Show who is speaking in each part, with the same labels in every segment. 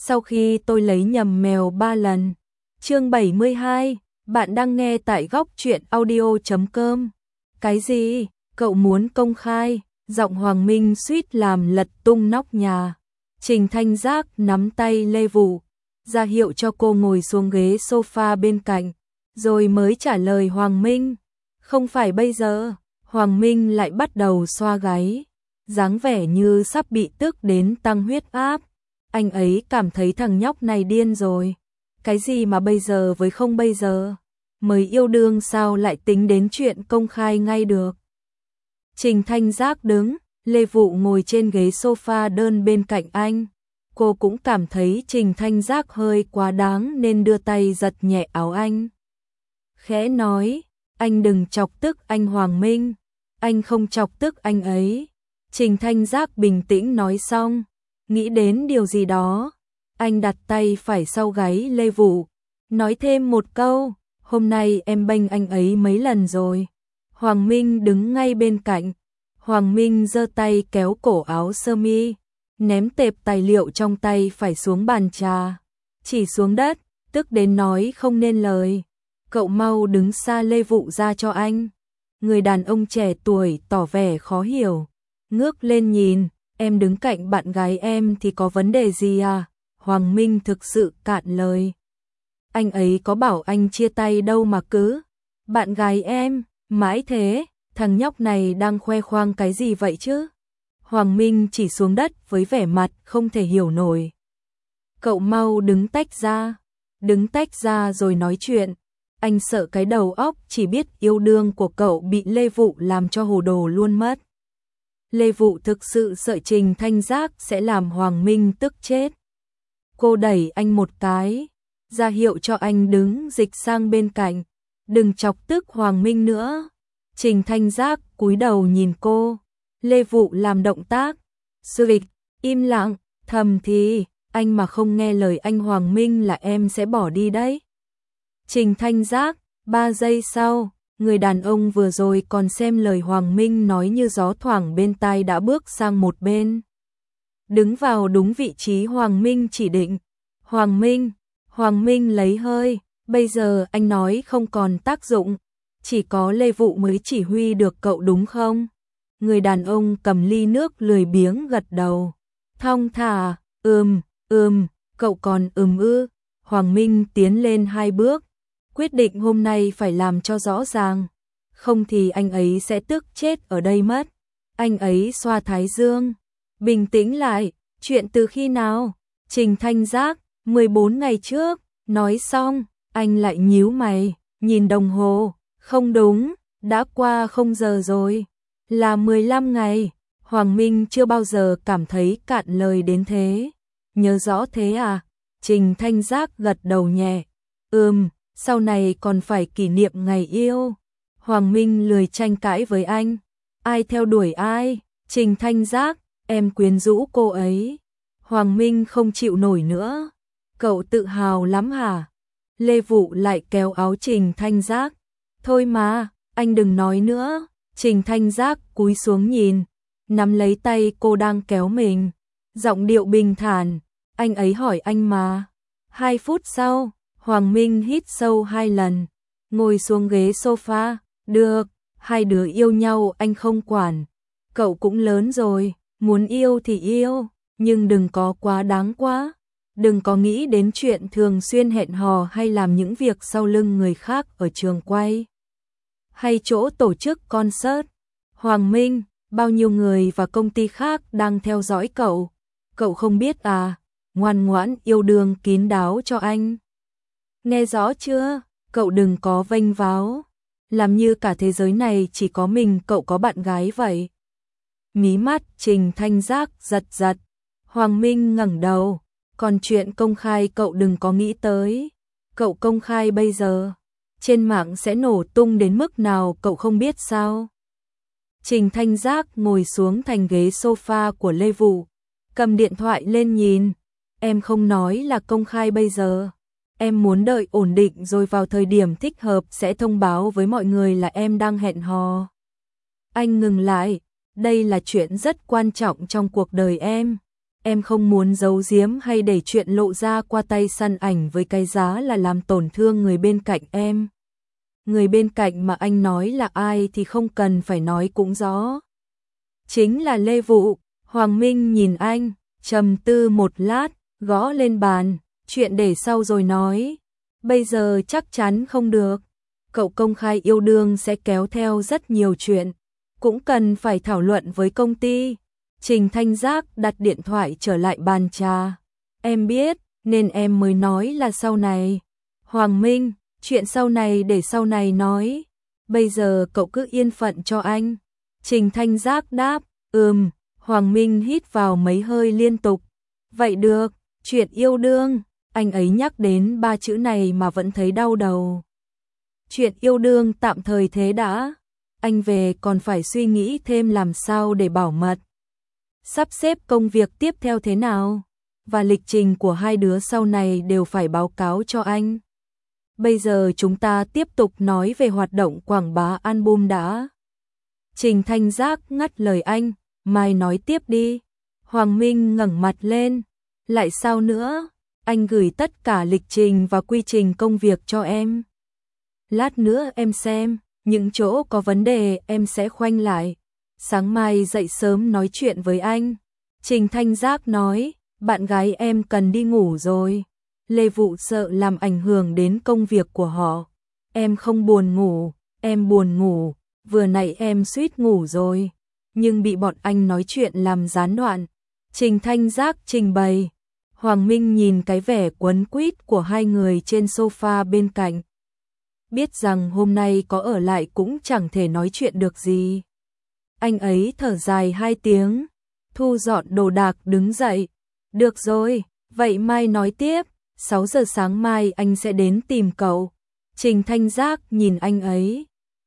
Speaker 1: sau khi tôi lấy nhầm mèo 3 lần. Chương 72, bạn đang nghe tại góc truyện audio.com. Cái gì? Cậu muốn công khai? Giọng Hoàng Minh suýt làm lật tung nóc nhà. Trình Thanh Giác nắm tay Lê Vũ, ra hiệu cho cô ngồi xuống ghế sofa bên cạnh, rồi mới trả lời Hoàng Minh. Không phải bây giờ. Hoàng Minh lại bắt đầu xoa gáy, dáng vẻ như sắp bị tức đến tăng huyết áp. Anh ấy cảm thấy thằng nhóc này điên rồi. Cái gì mà bây giờ với không bây giờ? Mới yêu đương sao lại tính đến chuyện công khai ngay được? Trình Thanh Giác đứng, Lê Vũ ngồi trên ghế sofa đơn bên cạnh anh. Cô cũng cảm thấy Trình Thanh Giác hơi quá đáng nên đưa tay giật nhẹ áo anh. Khẽ nói, anh đừng chọc tức anh Hoàng Minh. Anh không chọc tức anh ấy. Trình Thanh Giác bình tĩnh nói xong, nghĩ đến điều gì đó. Anh đặt tay phải sau gáy Lê Vũ, nói thêm một câu, hôm nay em bênh anh ấy mấy lần rồi. Hoàng Minh đứng ngay bên cạnh. Hoàng Minh giơ tay kéo cổ áo sơ mi, ném tệp tài liệu trong tay phải xuống bàn trà, chỉ xuống đất, tức đến nói không nên lời. Cậu mau đứng xa Lê Vũ ra cho anh. Người đàn ông trẻ tuổi tỏ vẻ khó hiểu, ngước lên nhìn, em đứng cạnh bạn gái em thì có vấn đề gì à? Hoàng Minh thực sự cạn lời. Anh ấy có bảo anh chia tay đâu mà cứ. Bạn gái em, mãi thế, thằng nhóc này đang khoe khoang cái gì vậy chứ? Hoàng Minh chỉ xuống đất với vẻ mặt không thể hiểu nổi. Cậu mau đứng tách ra rồi nói chuyện. Anh sợ cái đầu óc chỉ biết yêu đương của cậu bị Lê Vũ làm cho hồ đồ luôn mất. Lê Vũ thực sự sợ Trình Thanh Giác sẽ làm Hoàng Minh tức chết. Cô đẩy anh một cái, ra hiệu cho anh đứng dịch sang bên cạnh, đừng chọc tức Hoàng Minh nữa. Trình Thanh Giác cúi đầu nhìn cô. Lê Vũ làm động tác Suịch, im lặng, thầm thì anh mà không nghe lời anh Hoàng Minh là em sẽ bỏ đi đấy. Trình Thanh Giác, 3 giây sau, người đàn ông vừa rồi còn xem lời Hoàng Minh nói như gió thoảng bên tai đã bước sang một bên, đứng vào đúng vị trí Hoàng Minh chỉ định. Hoàng Minh lấy hơi, bây giờ anh nói không còn tác dụng, chỉ có Lê Vũ mới chỉ huy được cậu đúng không? Người đàn ông cầm ly nước lười biếng gật đầu, thong thả, cậu còn ư? Hoàng Minh tiến lên 2 bước, quyết định hôm nay phải làm cho rõ ràng, không thì anh ấy sẽ tức chết ở đây mất. Anh ấy xoa thái dương, bình tĩnh lại, chuyện từ khi nào? Trình Thanh Giác, 14 ngày trước. Nói xong, anh lại nhíu mày, nhìn đồng hồ, không đúng, đã qua 0 giờ rồi, là 15 ngày. Hoàng Minh chưa bao giờ cảm thấy cạn lời đến thế. Nhớ rõ thế à? Trình Thanh Giác gật đầu nhẹ. Sau này còn phải kỷ niệm ngày yêu. Hoàng Minh lười tranh cãi với anh. Ai theo đuổi ai? Trình Thanh Giác, em quyến rũ cô ấy. Hoàng Minh không chịu nổi nữa. Cậu tự hào lắm hả? Lê Vũ lại kéo áo Trình Thanh Giác. Thôi mà, anh đừng nói nữa. Trình Thanh Giác cúi xuống nhìn, nắm lấy tay cô đang kéo mình, giọng điệu bình thản, anh ấy hỏi anh mà. 2 phút sau, Hoàng Minh hít sâu 2 lần, ngồi xuống ghế sofa. Được, hai đứa yêu nhau anh không quản. Cậu cũng lớn rồi, muốn yêu thì yêu, nhưng đừng có quá đáng quá. Đừng có nghĩ đến chuyện thường xuyên hẹn hò hay làm những việc sau lưng người khác ở trường quay hay chỗ tổ chức concert. Hoàng Minh, bao nhiêu người và công ty khác đang theo dõi cậu. Cậu không biết à? Ngoan ngoãn yêu đương kín đáo cho anh. Nghe rõ chưa? Cậu đừng có vênh váo, làm như cả thế giới này chỉ có mình cậu có bạn gái vậy. Mí mắt Trình Thanh Giác giật giật. Hoàng Minh ngẩng đầu. Còn chuyện công khai cậu đừng có nghĩ tới. Cậu công khai bây giờ, trên mạng sẽ nổ tung đến mức nào cậu không biết sao? Trình Thanh Giác ngồi xuống thành ghế sofa của Lê Vũ, cầm điện thoại lên nhìn. Em không nói là công khai bây giờ. Em muốn đợi ổn định rồi vào thời điểm thích hợp sẽ thông báo với mọi người là em đang hẹn hò. Anh ngừng lại. Đây là chuyện rất quan trọng trong cuộc đời em. em không muốn giấu giếm hay để chuyện lộ ra qua tay săn ảnh với cái giá là làm tổn thương người bên cạnh em. Người bên cạnh mà anh nói là ai thì không cần phải nói cũng rõ. Chính là Lê Vụ. Hoàng Minh nhìn anh, trầm tư một lát, gõ lên bàn, chuyện để sau rồi nói. Bây giờ chắc chắn không được. Cậu công khai yêu đương sẽ kéo theo rất nhiều chuyện, cũng cần phải thảo luận với công ty. Trình Thanh Giác đặt điện thoại trở lại bàn trà. Em biết, nên em mới nói là sau này. Hoàng Minh, chuyện sau này để sau này nói. Bây giờ cậu cứ yên phận cho anh. Trình Thanh Giác đáp, Hoàng Minh hít vào mấy hơi liên tục. Vậy được, chuyện yêu đương, anh ấy nhắc đến 3 chữ này mà vẫn thấy đau đầu. Chuyện yêu đương tạm thời thế đã. Anh về còn phải suy nghĩ thêm làm sao để bảo mật. Sắp xếp công việc tiếp theo thế nào. Và lịch trình của hai đứa sau này đều phải báo cáo cho anh. Bây giờ chúng ta tiếp tục nói về hoạt động quảng bá album đã. Trình Thanh Giác ngắt lời anh, mai nói tiếp đi. Hoàng Minh ngẩng mặt lên. Lại sao nữa? Anh gửi tất cả lịch trình và quy trình công việc cho em. Lát nữa em xem, những chỗ có vấn đề em sẽ khoanh lại. Sáng mai dậy sớm nói chuyện với anh. Trình Thanh Giác nói, bạn gái em cần đi ngủ rồi. Lê Vụ sợ làm ảnh hưởng đến công việc của họ. Em không buồn ngủ, em buồn ngủ. Vừa nãy em suýt ngủ rồi, nhưng bị bọn anh nói chuyện làm gián đoạn. Trình Thanh Giác trình bày. Hoàng Minh nhìn cái vẻ quấn quýt của hai người trên sofa bên cạnh. Biết rằng hôm nay có ở lại cũng chẳng thể nói chuyện được gì. Anh ấy thở dài 2 tiếng, thu dọn đồ đạc đứng dậy. Được rồi, vậy mai nói tiếp, 6 giờ sáng mai anh sẽ đến tìm cậu. Trình Thanh Giác nhìn anh ấy.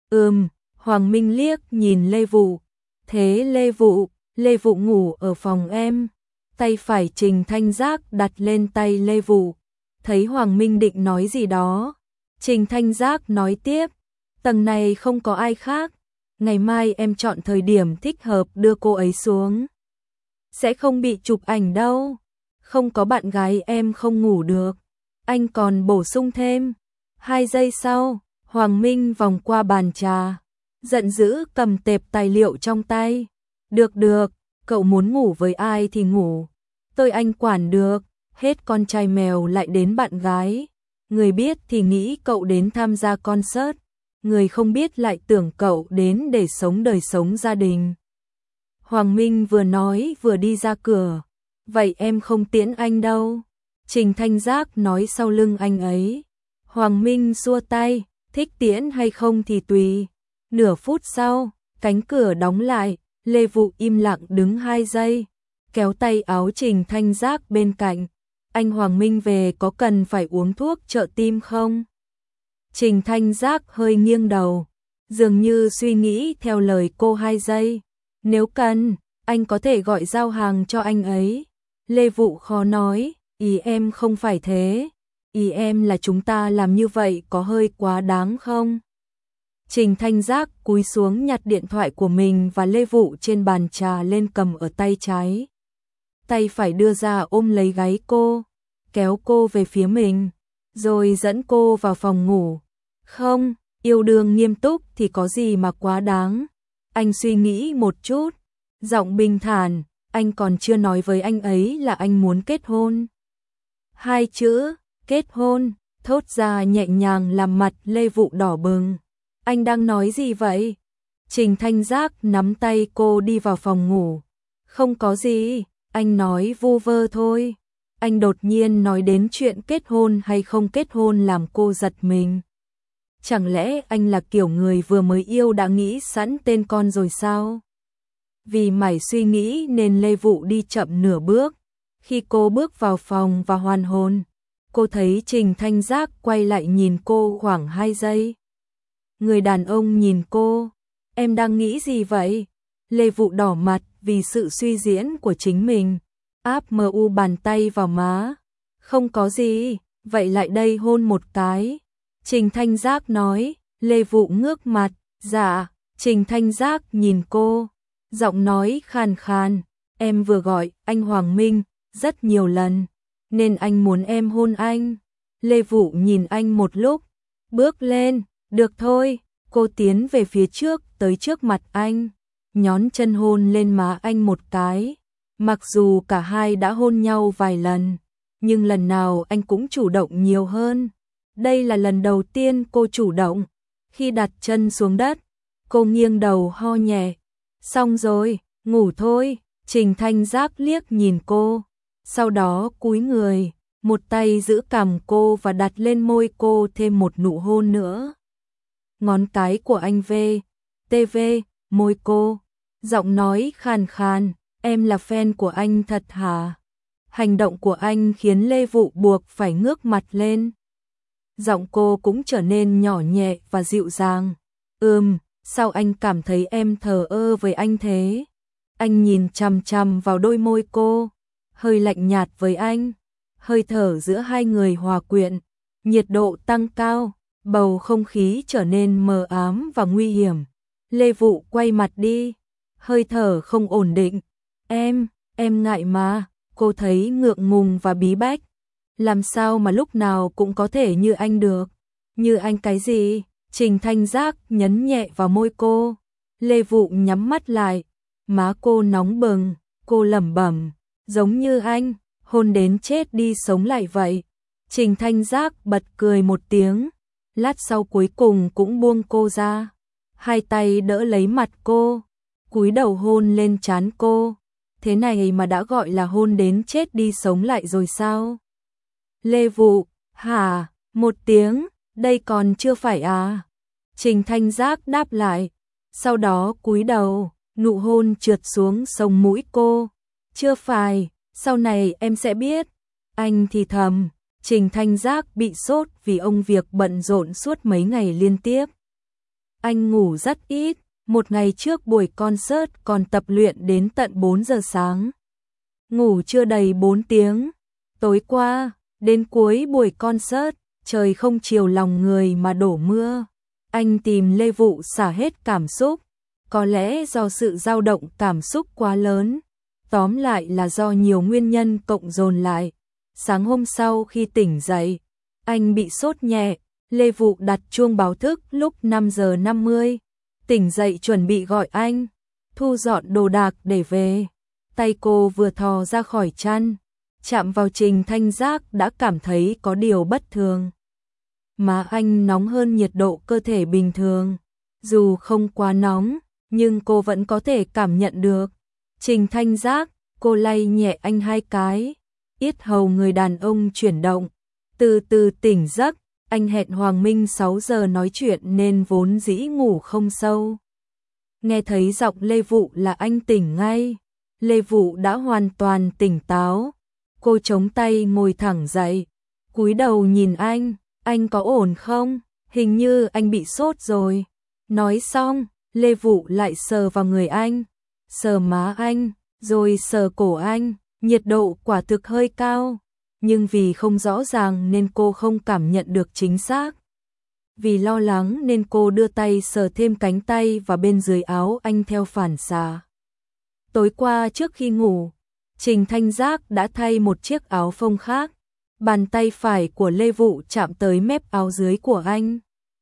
Speaker 1: Hoàng Minh liếc nhìn Lê Vụ. Thế Lê Vụ ngủ ở phòng em. Tay phải Trình Thanh Giác đặt lên tay Lê Vụ. Thấy Hoàng Minh định nói gì đó, Trình Thanh Giác nói tiếp. Tầng này không có ai khác. Ngày mai em chọn thời điểm thích hợp đưa cô ấy xuống. Sẽ không bị chụp ảnh đâu. Không có bạn gái em không ngủ được. Anh còn bổ sung thêm. 2 giây sau, Hoàng Minh vòng qua bàn trà, giận dữ cầm tệp tài liệu trong tay. Được, cậu muốn ngủ với ai thì ngủ. Tôi anh quản được, hết con trai mèo lại đến bạn gái. Người biết thì nghĩ cậu đến tham gia concert, người không biết lại tưởng cậu đến để sống đời sống gia đình. Hoàng Minh vừa nói vừa đi ra cửa. Vậy em không tiễn anh đâu. Trình Thanh Giác nói sau lưng anh ấy. Hoàng Minh xua tay, thích tiễn hay không thì tùy. Nửa phút sau, cánh cửa đóng lại, Lê Vụ im lặng đứng 2 giây, kéo tay áo Trình Thanh Giác bên cạnh. Anh Hoàng Minh về có cần phải uống thuốc trợ tim không? Trình Thanh Giác hơi nghiêng đầu, dường như suy nghĩ theo lời cô 2 giây. Nếu cần, anh có thể gọi giao hàng cho anh ấy. Lê Vụ khó nói, ý em không phải thế. Ý em là chúng ta làm như vậy có hơi quá đáng không? Trình Thanh Giác cúi xuống nhặt điện thoại của mình và Lê Vụ trên bàn trà lên cầm ở tay trái. Tay phải đưa ra ôm lấy gáy cô, kéo cô về phía mình, rồi dẫn cô vào phòng ngủ. Không, yêu đương nghiêm túc thì có gì mà quá đáng. Anh suy nghĩ một chút, giọng bình thản, anh còn chưa nói với anh ấy là anh muốn kết hôn. 2 chữ, kết hôn, thốt ra nhẹ nhàng làm mặt Lê Vụ đỏ bừng. Anh đang nói gì vậy? Trình Thanh Giác nắm tay cô đi vào phòng ngủ. Không có gì, anh nói vu vơ thôi. Anh đột nhiên nói đến chuyện kết hôn hay không kết hôn làm cô giật mình. Chẳng lẽ anh là kiểu người vừa mới yêu đã nghĩ sẵn tên con rồi sao? Vì mải suy nghĩ nên Lê Vụ đi chậm nửa bước. Khi cô bước vào phòng và hoàn hồn, cô thấy Trình Thanh Giác quay lại nhìn cô khoảng 2 giây. Người đàn ông nhìn cô, em đang nghĩ gì vậy? Lê Vụ đỏ mặt vì sự suy diễn của chính mình, áp mu bàn tay vào má. Không có gì, vậy lại đây hôn một cái. Trình Thanh Giác nói. Lê Vụ ngước mặt, dạ. Trình Thanh Giác nhìn cô, giọng nói khàn khàn, Em vừa gọi anh Hoàng Minh rất nhiều lần, nên anh muốn em hôn anh. Lê Vũ nhìn anh một lúc, bước lên, được thôi. Cô tiến về phía trước tới trước mặt anh, nhón chân hôn lên má anh một cái. Mặc dù cả hai đã hôn nhau vài lần, nhưng lần nào anh cũng chủ động nhiều hơn. Đây là lần đầu tiên cô chủ động. Khi đặt chân xuống đất, cô nghiêng đầu ho nhẹ. Xong rồi, ngủ thôi. Trình Thanh Giác liếc nhìn cô, sau đó cúi người, một tay giữ cằm cô và đặt lên môi cô thêm một nụ hôn nữa. Ngón cái của anh TV môi cô, giọng nói khàn khàn, em là fan của anh thật hả? Hành động của anh khiến Lê Vũ buộc phải ngước mặt lên. Giọng cô cũng trở nên nhỏ nhẹ và dịu dàng. Sao anh cảm thấy em thờ ơ với anh thế? Anh nhìn chằm chằm vào đôi môi cô, hơi lạnh nhạt với anh. Hơi thở giữa hai người hòa quyện, nhiệt độ tăng cao, bầu không khí trở nên mờ ám và nguy hiểm. Lê Vũ quay mặt đi, hơi thở không ổn định. Em ngại mà, cô thấy ngượng ngùng và bí bách. Làm sao mà lúc nào cũng có thể như anh được? Như anh cái gì? Trình Thanh Giác nhấn nhẹ vào môi cô. Lê Vũ nhắm mắt lại, má cô nóng bừng, cô lẩm bẩm, giống như anh, hôn đến chết đi sống lại vậy. Trình Thanh Giác bật cười một tiếng, lát sau cuối cùng cũng buông cô ra. Hai tay đỡ lấy mặt cô, cúi đầu hôn lên trán cô. Thế này mà đã gọi là hôn đến chết đi sống lại rồi sao? Lê Vũ, hả? Một tiếng, đây còn chưa phải à? Trình Thanh Giác đáp lại, sau đó cúi đầu, nụ hôn trượt xuống sống mũi cô. Chưa phải, sau này em sẽ biết. Anh thì thầm. Trình Thanh Giác bị sốt vì ông việc bận rộn suốt mấy ngày liên tiếp. Anh ngủ rất ít, một ngày trước buổi concert còn tập luyện đến tận 4 giờ sáng. Ngủ chưa đầy 4 tiếng. Tối qua, đến cuối buổi concert, trời không chiều lòng người mà đổ mưa. Anh tìm Lê Vũ xả hết cảm xúc, có lẽ do sự dao động cảm xúc quá lớn. Tóm lại là do nhiều nguyên nhân cộng dồn lại. Sáng hôm sau khi tỉnh dậy, anh bị sốt nhẹ. Lê Vũ đặt chuông báo thức lúc 5 giờ 50. Tỉnh dậy chuẩn bị gọi anh, thu dọn đồ đạc để về. Tay cô vừa thò ra khỏi chăn, chạm vào Trình Thanh Giác đã cảm thấy có điều bất thường. Má anh nóng hơn nhiệt độ cơ thể bình thường. Dù không quá nóng, nhưng cô vẫn có thể cảm nhận được. Trình Thanh Giác, cô lay nhẹ anh hai cái. Yết hầu người đàn ông chuyển động. Từ từ tỉnh giấc, anh hẹn Hoàng Minh 6 giờ nói chuyện nên vốn dĩ ngủ không sâu. Nghe thấy giọng Lê Vũ là anh tỉnh ngay. Lê Vũ đã hoàn toàn tỉnh táo. Cô chống tay ngồi thẳng dậy, cúi đầu nhìn anh có ổn không? Hình như anh bị sốt rồi. Nói xong, Lê Vũ lại sờ vào người anh, sờ má anh, rồi sờ cổ anh. Nhiệt độ quả thực hơi cao, nhưng vì không rõ ràng nên cô không cảm nhận được chính xác. Vì lo lắng nên cô đưa tay sờ thêm cánh tay và bên dưới áo anh theo phản xạ. Tối qua trước khi ngủ, Trình Thanh Giác đã thay một chiếc áo phông khác. Bàn tay phải của Lê Vũ chạm tới mép áo dưới của anh.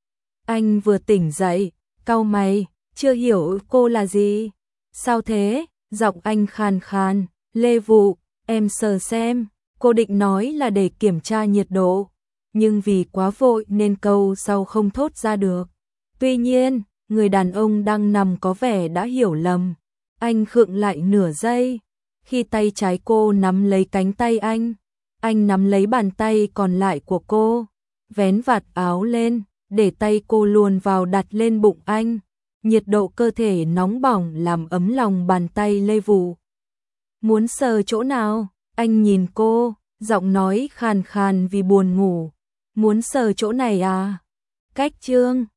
Speaker 1: Anh vừa tỉnh dậy, cau mày, chưa hiểu cô là gì. Sao thế? Giọng anh khàn khàn. Lê Vũ, em sờ xem. Cô định nói là để kiểm tra nhiệt độ, nhưng vì quá vội nên câu sau không thốt ra được. Tuy nhiên, người đàn ông đang nằm có vẻ đã hiểu lầm. Anh khựng lại nửa giây. Khi tay trái cô nắm lấy cánh tay anh nắm lấy bàn tay còn lại của cô, vén vạt áo lên, để tay cô luồn vào đặt lên bụng anh. Nhiệt độ cơ thể nóng bỏng làm ấm lòng bàn tay Lê Vũ. Muốn sờ chỗ nào? Anh nhìn cô, giọng nói khàn khàn vì buồn ngủ. Muốn sờ chỗ này à? Cách chương